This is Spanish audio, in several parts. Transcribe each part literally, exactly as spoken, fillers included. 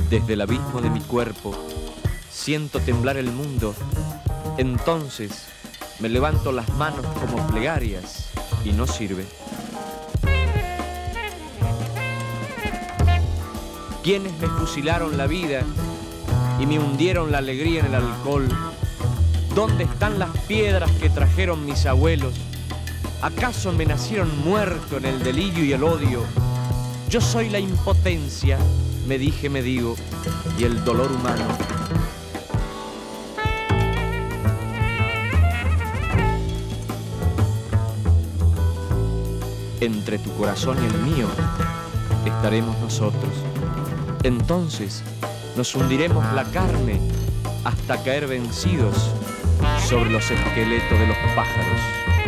Desde el abismo de mi cuerpo siento temblar el mundo. Entonces me levanto las manos como plegarias y no sirve. Quienes me fusilaron la vida y me hundieron la alegría en el alcohol. ¿Dónde están las piedras que trajeron mis abuelos? ¿Acaso me nacieron muerto en el delirio y el odio? Yo soy la impotencia, me dije, me digo, y el dolor humano. Entre tu corazón y el mío estaremos nosotros. Entonces nos hundiremos la carne hasta caer vencidos sobre los esqueletos de los pájaros.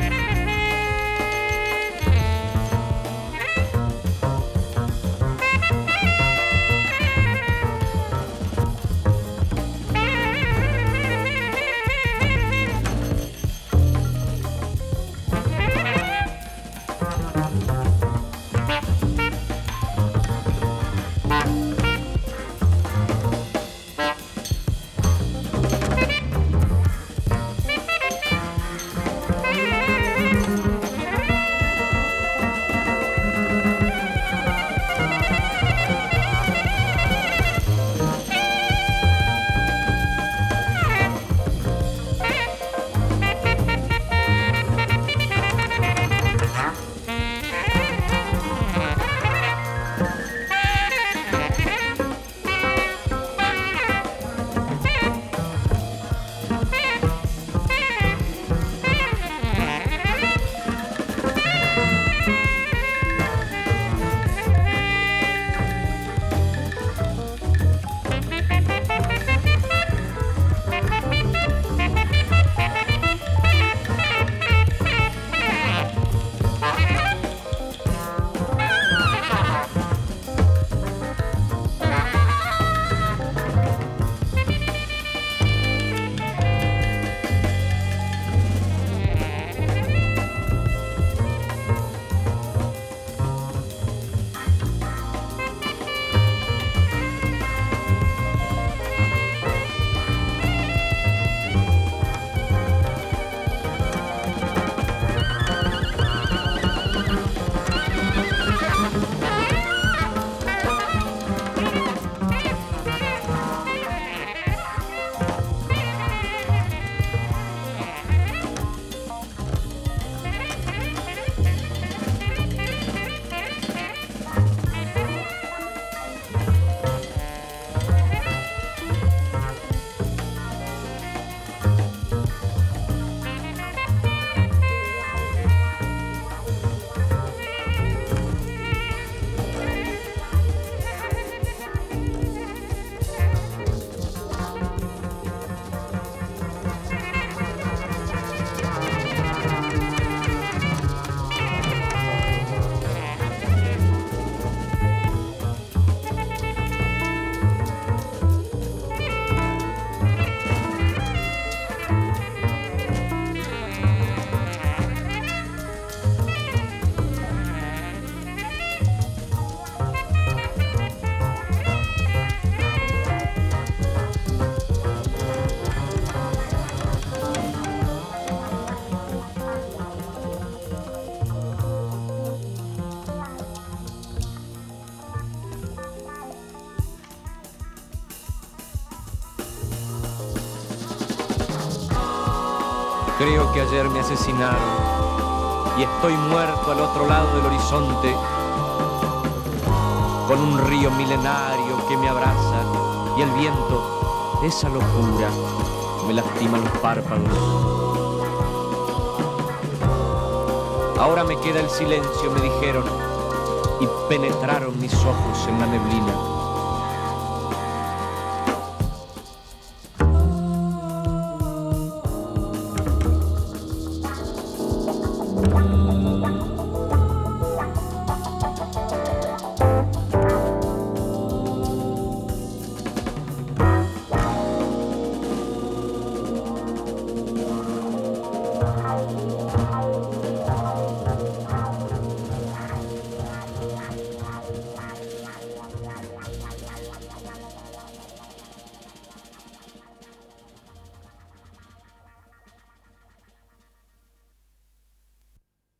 Creo que ayer me asesinaron y estoy muerto al otro lado del horizonte, con un río milenario que me abraza y el viento, esa locura, me lastima los párpados. Ahora me queda el silencio, me dijeron, y penetraron mis ojos en la neblina.